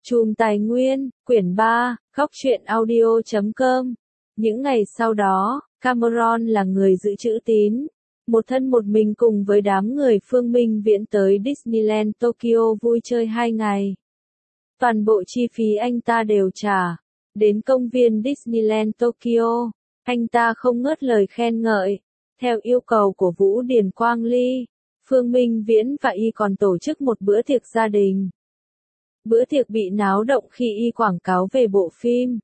Chùm Tài nguyên, quyển 3, góc truyện audio.com. Những ngày sau đó, Cameron là người giữ chữ tín. Một thân một mình cùng với đám người Phương Minh Viễn tới Disneyland Tokyo vui chơi 2 ngày. Toàn bộ chi phí anh ta đều trả. Đến công viên Disneyland Tokyo, anh ta không ngớt lời khen ngợi. Theo yêu cầu của Vũ Điền Quang Ly, Phương Minh Viễn và y còn tổ chức một bữa tiệc gia đình. Bữa tiệc bị náo động khi y quảng cáo về bộ phim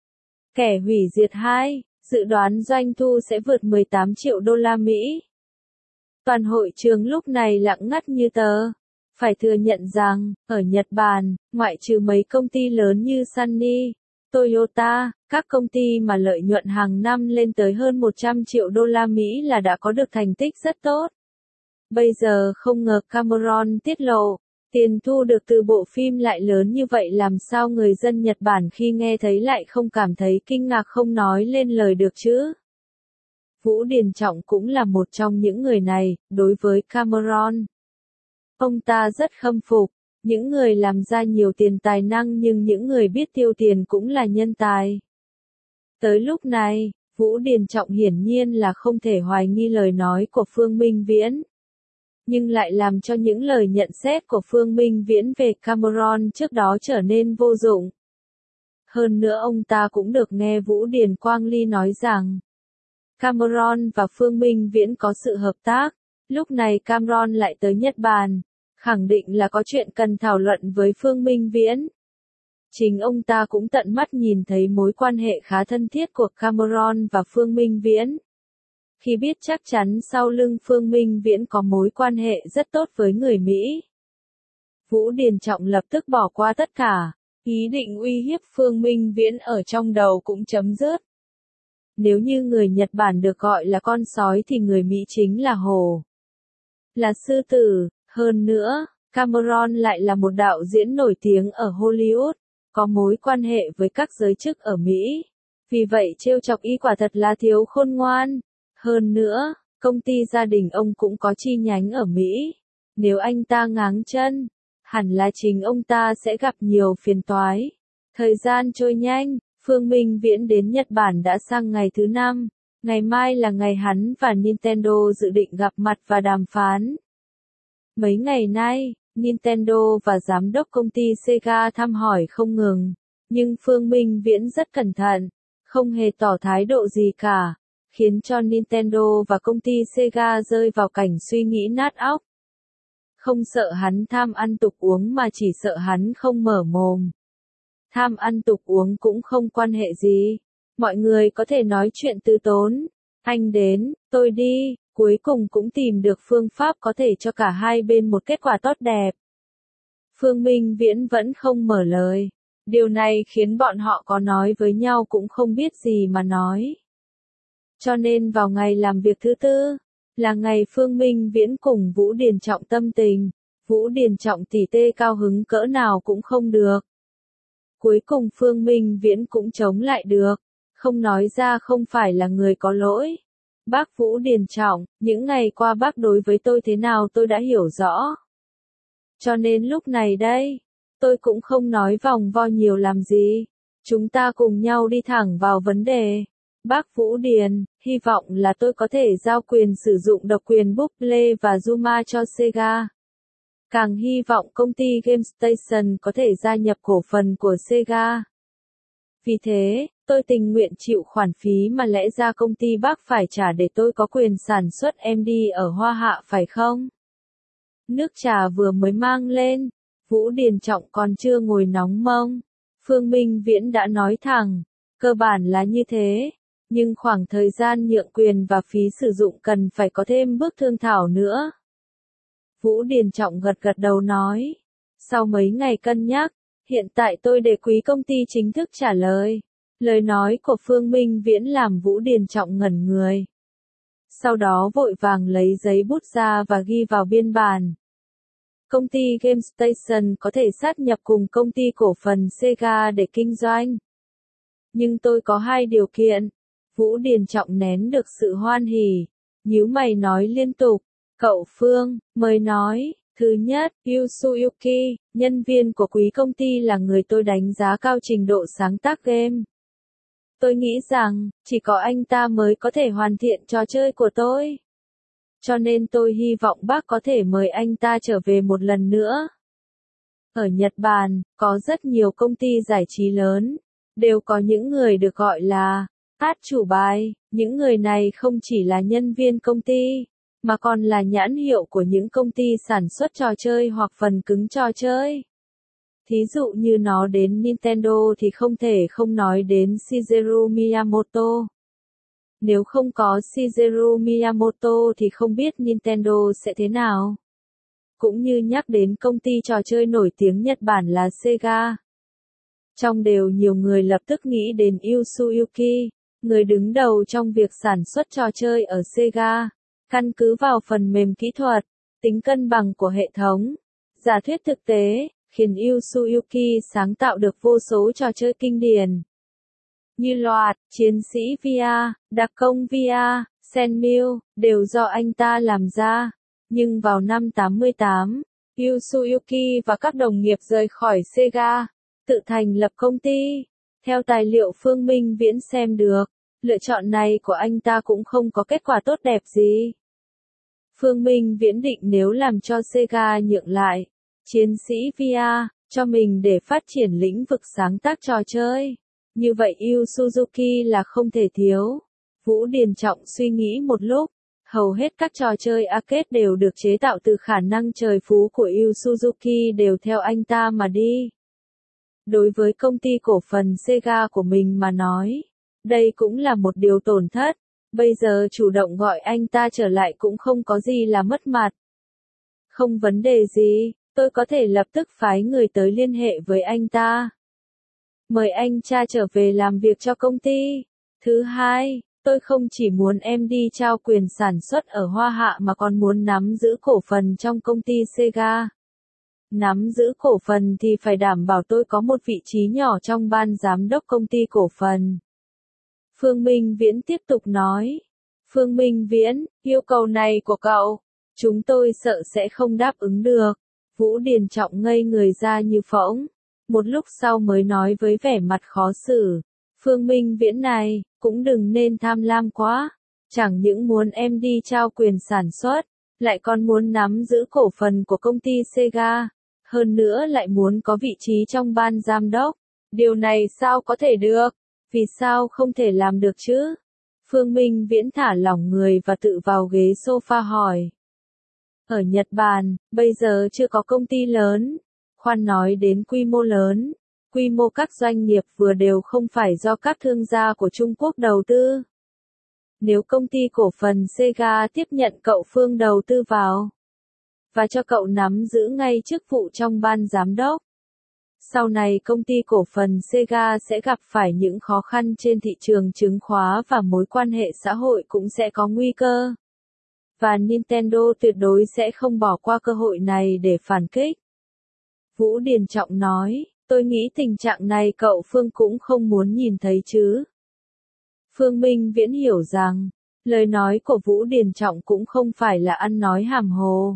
Kẻ Hủy Diệt 2, dự đoán doanh thu sẽ vượt 18 triệu đô la Mỹ. Toàn hội trường lúc này lặng ngắt như tờ. Phải thừa nhận rằng, ở Nhật Bản, ngoại trừ mấy công ty lớn như Sunny, Toyota, các công ty mà lợi nhuận hàng năm lên tới hơn 100 triệu đô la Mỹ là đã có được thành tích rất tốt. Bây giờ không ngờ Cameron tiết lộ, tiền thu được từ bộ phim lại lớn như vậy, làm sao người dân Nhật Bản khi nghe thấy lại không cảm thấy kinh ngạc không nói lên lời được chứ? Vũ Điền Trọng cũng là một trong những người này. Đối với Cameron, ông ta rất khâm phục. Những người làm ra nhiều tiền tài năng, nhưng những người biết tiêu tiền cũng là nhân tài. Tới lúc này, Vũ Điền Trọng hiển nhiên là không thể hoài nghi lời nói của Phương Minh Viễn, nhưng lại làm cho những lời nhận xét của Phương Minh Viễn về Cameron trước đó trở nên vô dụng. Hơn nữa ông ta cũng được nghe Vũ Điền Quang Ly nói rằng Cameron và Phương Minh Viễn có sự hợp tác. Lúc này Cameron lại tới Nhật Bản, khẳng định là có chuyện cần thảo luận với Phương Minh Viễn. Chính ông ta cũng tận mắt nhìn thấy mối quan hệ khá thân thiết của Cameron và Phương Minh Viễn. Khi biết chắc chắn sau lưng Phương Minh Viễn có mối quan hệ rất tốt với người Mỹ, Vũ Điền Trọng lập tức bỏ qua tất cả. Ý định uy hiếp Phương Minh Viễn ở trong đầu cũng chấm dứt. Nếu như người Nhật Bản được gọi là con sói thì người Mỹ chính là hổ, là sư tử. Hơn nữa, Cameron lại là một đạo diễn nổi tiếng ở Hollywood, có mối quan hệ với các giới chức ở Mỹ. Vì vậy trêu chọc y quả thật là thiếu khôn ngoan. Hơn nữa, công ty gia đình ông cũng có chi nhánh ở Mỹ. Nếu anh ta ngáng chân, hẳn là chính ông ta sẽ gặp nhiều phiền toái. Thời gian trôi nhanh, Phương Minh Viễn đến Nhật Bản đã sang ngày thứ 5. Ngày mai là ngày hắn và Nintendo dự định gặp mặt và đàm phán. Mấy ngày nay, Nintendo và giám đốc công ty Sega thăm hỏi không ngừng, nhưng Phương Minh Viễn rất cẩn thận, không hề tỏ thái độ gì cả, khiến cho Nintendo và công ty Sega rơi vào cảnh suy nghĩ nát óc. Không sợ hắn tham ăn tục uống mà chỉ sợ hắn không mở mồm. Tham ăn tục uống cũng không quan hệ gì, mọi người có thể nói chuyện từ tốn. Anh đến, tôi đi. Cuối cùng cũng tìm được phương pháp có thể cho cả hai bên một kết quả tốt đẹp. Phương Minh Viễn vẫn không mở lời. Điều này khiến bọn họ có nói với nhau cũng không biết gì mà nói. Cho nên vào ngày làm việc thứ 4, là ngày Phương Minh Viễn cùng Vũ Điền Trọng tâm tình. Vũ Điền Trọng tỉ tê cao hứng cỡ nào cũng không được. Cuối cùng Phương Minh Viễn cũng chống lại được. Không nói ra không phải là người có lỗi. Bác Vũ Điền Trọng, những ngày qua bác đối với tôi thế nào tôi đã hiểu rõ. Cho nên lúc này đây, tôi cũng không nói vòng vo nhiều làm gì. Chúng ta cùng nhau đi thẳng vào vấn đề. Bác Vũ Điền, hy vọng là tôi có thể giao quyền sử dụng độc quyền Buble và Zuma cho Sega. Càng hy vọng công ty Game Station có thể gia nhập cổ phần của Sega. Vì thế, tôi tình nguyện chịu khoản phí mà lẽ ra công ty bác phải trả để tôi có quyền sản xuất MD ở Hoa Hạ phải không? Nước trà vừa mới mang lên, Vũ Điền Trọng còn chưa ngồi nóng mông. Phương Minh Viễn đã nói thẳng, cơ bản là như thế, nhưng khoảng thời gian nhượng quyền và phí sử dụng cần phải có thêm bước thương thảo nữa. Vũ Điền Trọng gật gật đầu nói, sau mấy ngày cân nhắc, hiện tại tôi để quý công ty chính thức trả lời. Lời nói của Phương Minh Viễn làm Vũ Điền Trọng ngẩn người. Sau đó vội vàng lấy giấy bút ra và ghi vào biên bản. Công ty Game Station có thể sát nhập cùng công ty cổ phần Sega để kinh doanh. Nhưng tôi có 2 điều kiện. Vũ Điền Trọng nén được sự hoan hỉ, nhíu mày nói liên tục. Cậu Phương, mời nói, Thứ nhất, Yu Suyuki, nhân viên của quý công ty là người tôi đánh giá cao trình độ sáng tác game. Tôi nghĩ rằng, chỉ có anh ta mới có thể hoàn thiện trò chơi của tôi. Cho nên tôi hy vọng bác có thể mời anh ta trở về một lần nữa. Ở Nhật Bản, có rất nhiều công ty giải trí lớn, đều có những người được gọi là át chủ bài. Những người này không chỉ là nhân viên công ty, mà còn là nhãn hiệu của những công ty sản xuất trò chơi hoặc phần cứng trò chơi. Thí dụ như nó đến Nintendo thì không thể không nói đến Shigeru Miyamoto. Nếu không có Shigeru Miyamoto thì không biết Nintendo sẽ thế nào. Cũng như nhắc đến công ty trò chơi nổi tiếng Nhật Bản là Sega. Trong đều nhiều người lập tức nghĩ đến Yu Suyuki, người đứng đầu trong việc sản xuất trò chơi ở Sega. Căn cứ vào phần mềm kỹ thuật, tính cân bằng của hệ thống, giả thuyết thực tế, khiến Yu Suyuki sáng tạo được vô số trò chơi kinh điển. Như loạt, chiến sĩ VR, đặc công VR, Shenmue, đều do anh ta làm ra. Nhưng vào năm 88, Yu Suyuki và các đồng nghiệp rời khỏi Sega, tự thành lập công ty. Theo tài liệu Phương Minh Viễn xem được, lựa chọn này của anh ta cũng không có kết quả tốt đẹp gì. Phương Minh Viễn định nếu làm cho Sega nhượng lại chiến sĩ VR cho mình để phát triển lĩnh vực sáng tác trò chơi, như vậy Yu Suzuki là không thể thiếu. Vũ Điền Trọng suy nghĩ một lúc, hầu hết các trò chơi arcade đều được chế tạo từ khả năng trời phú của Yu Suzuki đều theo anh ta mà đi. Đối với công ty cổ phần Sega của mình mà nói, đây cũng là một điều tổn thất. Bây giờ chủ động gọi anh ta trở lại cũng không có gì là mất mặt. Không vấn đề gì, tôi có thể lập tức phái người tới liên hệ với anh ta. Mời anh cha trở về làm việc cho công ty. Thứ hai, tôi không chỉ muốn em đi trao quyền sản xuất ở Hoa Hạ mà còn muốn nắm giữ cổ phần trong công ty Sega. Nắm giữ cổ phần thì phải đảm bảo tôi có một vị trí nhỏ trong ban giám đốc công ty cổ phần. Phương Minh Viễn tiếp tục nói. Phương Minh Viễn, yêu cầu này của cậu, chúng tôi sợ sẽ không đáp ứng được. Vũ Điền Trọng ngây người ra như phỗng. Một lúc sau mới nói với vẻ mặt khó xử. Phương Minh Viễn này, cũng đừng nên tham lam quá. Chẳng những muốn em đi trao quyền sản xuất, lại còn muốn nắm giữ cổ phần của công ty Sega. Hơn nữa lại muốn có vị trí trong ban giám đốc. Điều này sao có thể được? Vì sao không thể làm được chứ? Phương Minh Viễn thả lỏng người và tự vào ghế sofa hỏi. Ở Nhật Bản, bây giờ chưa có công ty lớn. Khoan nói đến quy mô lớn. Quy mô các doanh nghiệp vừa đều không phải do các thương gia của Trung Quốc đầu tư. Nếu công ty cổ phần Sega tiếp nhận cậu Phương đầu tư vào, và cho cậu nắm giữ ngay chức vụ trong ban giám đốc, sau này công ty cổ phần Sega sẽ gặp phải những khó khăn trên thị trường chứng khoán và mối quan hệ xã hội cũng sẽ có nguy cơ. Và Nintendo tuyệt đối sẽ không bỏ qua cơ hội này để phản kích. Vũ Điền Trọng nói, tôi nghĩ tình trạng này cậu Phương cũng không muốn nhìn thấy chứ. Phương Minh Viễn hiểu rằng, lời nói của Vũ Điền Trọng cũng không phải là ăn nói hàm hồ.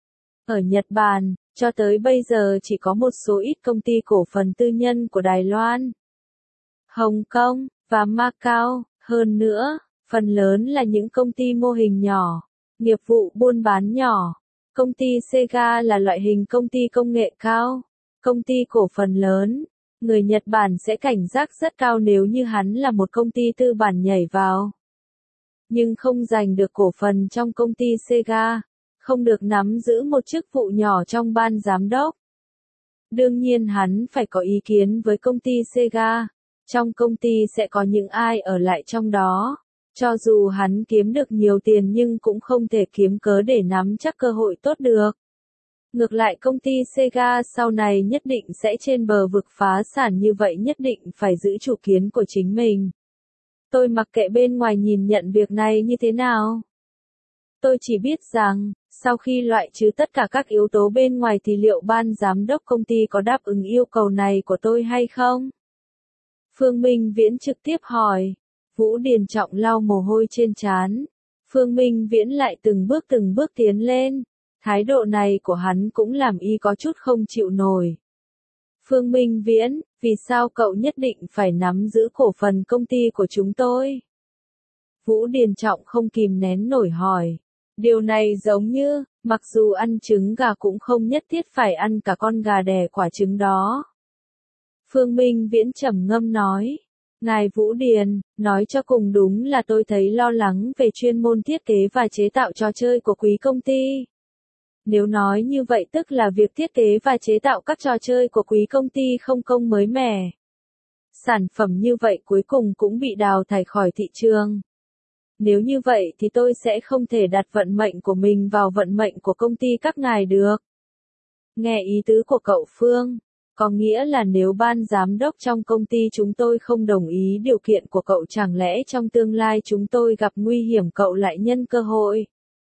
Ở Nhật Bản, cho tới bây giờ chỉ có một số ít công ty cổ phần tư nhân của Đài Loan, Hồng Kông, và Macau. Hơn nữa, phần lớn là những công ty mô hình nhỏ, nghiệp vụ buôn bán nhỏ. Công ty Sega là loại hình công ty công nghệ cao, công ty cổ phần lớn. Người Nhật Bản sẽ cảnh giác rất cao nếu như hắn là một công ty tư bản nhảy vào. Nhưng không giành được cổ phần trong công ty Sega, không được nắm giữ một chức vụ nhỏ trong ban giám đốc. Đương nhiên hắn phải có ý kiến với công ty Sega. Trong công ty sẽ có những ai ở lại trong đó. Cho dù hắn kiếm được nhiều tiền nhưng cũng không thể kiếm cớ để nắm chắc cơ hội tốt được. Ngược lại công ty Sega sau này nhất định sẽ trên bờ vực phá sản, như vậy nhất định phải giữ chủ kiến của chính mình. Tôi mặc kệ bên ngoài nhìn nhận việc này như thế nào. Tôi chỉ biết rằng, sau khi loại trừ tất cả các yếu tố bên ngoài thì liệu ban giám đốc công ty có đáp ứng yêu cầu này của tôi hay không? Phương Minh Viễn trực tiếp hỏi. Vũ Điền Trọng lau mồ hôi trên trán. Phương Minh Viễn lại từng bước tiến lên. Thái độ này của hắn cũng làm y có chút không chịu nổi. Phương Minh Viễn, vì sao cậu nhất định phải nắm giữ cổ phần công ty của chúng tôi? Vũ Điền Trọng không kìm nén nổi hỏi. Điều này giống như, mặc dù ăn trứng gà cũng không nhất thiết phải ăn cả con gà đẻ quả trứng đó. Phương Minh Viễn trầm ngâm nói. Ngài Vũ Điền, nói cho cùng đúng là tôi thấy lo lắng về chuyên môn thiết kế và chế tạo trò chơi của quý công ty. Nếu nói như vậy tức là việc thiết kế và chế tạo các trò chơi của quý công ty không công mới mẻ. Sản phẩm như vậy cuối cùng cũng bị đào thải khỏi thị trường. Nếu như vậy thì tôi sẽ không thể đặt vận mệnh của mình vào vận mệnh của công ty các ngài được. Nghe ý tứ của cậu Phương, có nghĩa là nếu ban giám đốc trong công ty chúng tôi không đồng ý điều kiện của cậu chẳng lẽ trong tương lai chúng tôi gặp nguy hiểm cậu lại nhân cơ hội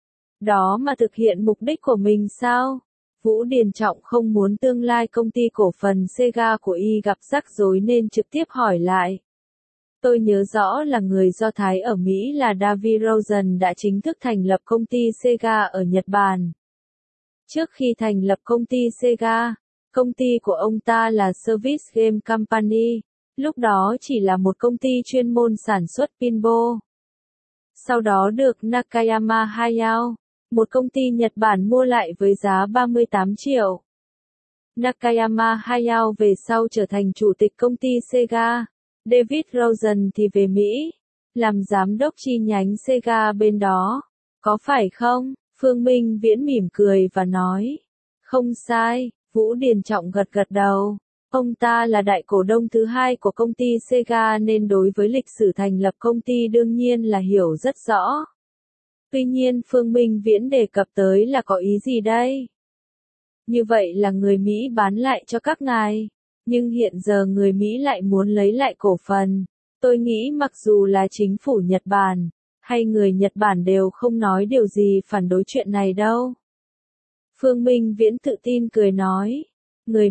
đó mà thực hiện mục đích của mình sao? Vũ Điền Trọng không muốn tương lai công ty cổ phần Sega của y gặp rắc rối nên trực tiếp hỏi lại. Tôi nhớ rõ là người Do Thái ở Mỹ là David Rosen đã chính thức thành lập công ty Sega ở Nhật Bản. Trước khi thành lập công ty Sega, công ty của ông ta là Service Game Company, lúc đó chỉ là một công ty chuyên môn sản xuất pinball. Sau đó được Nakayama Hayao, một công ty Nhật Bản mua lại với giá 38 triệu. Nakayama Hayao về sau trở thành chủ tịch công ty Sega. David Rosen thì về Mỹ, làm giám đốc chi nhánh Sega bên đó. Có phải không? Phương Minh Viễn mỉm cười và nói. Không sai, Vũ Điền Trọng gật gật đầu. Ông ta là đại cổ đông thứ hai của công ty Sega nên đối với lịch sử thành lập công ty đương nhiên là hiểu rất rõ. Tuy nhiên Phương Minh Viễn đề cập tới là có ý gì đây? Như vậy là người Mỹ bán lại cho các ngài. Nhưng hiện giờ người Mỹ lại muốn lấy lại cổ phần. Tôi nghĩ mặc dù là chính phủ Nhật Bản, hay người Nhật Bản đều không nói điều gì phản đối chuyện này đâu. Phương Minh Viễn tự tin cười nói. Người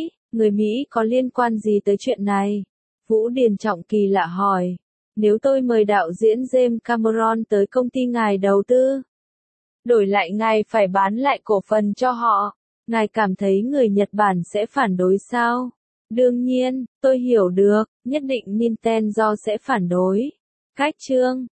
Mỹ có liên quan gì tới chuyện này? Vũ Điền Trọng kỳ lạ hỏi. Nếu tôi mời đạo diễn James Cameron tới công ty ngài đầu tư, đổi lại ngài phải bán lại cổ phần cho họ, ngài cảm thấy người Nhật Bản sẽ phản đối sao? Đương nhiên, tôi hiểu được, nhất định Nintendo sẽ phản đối. Cách chương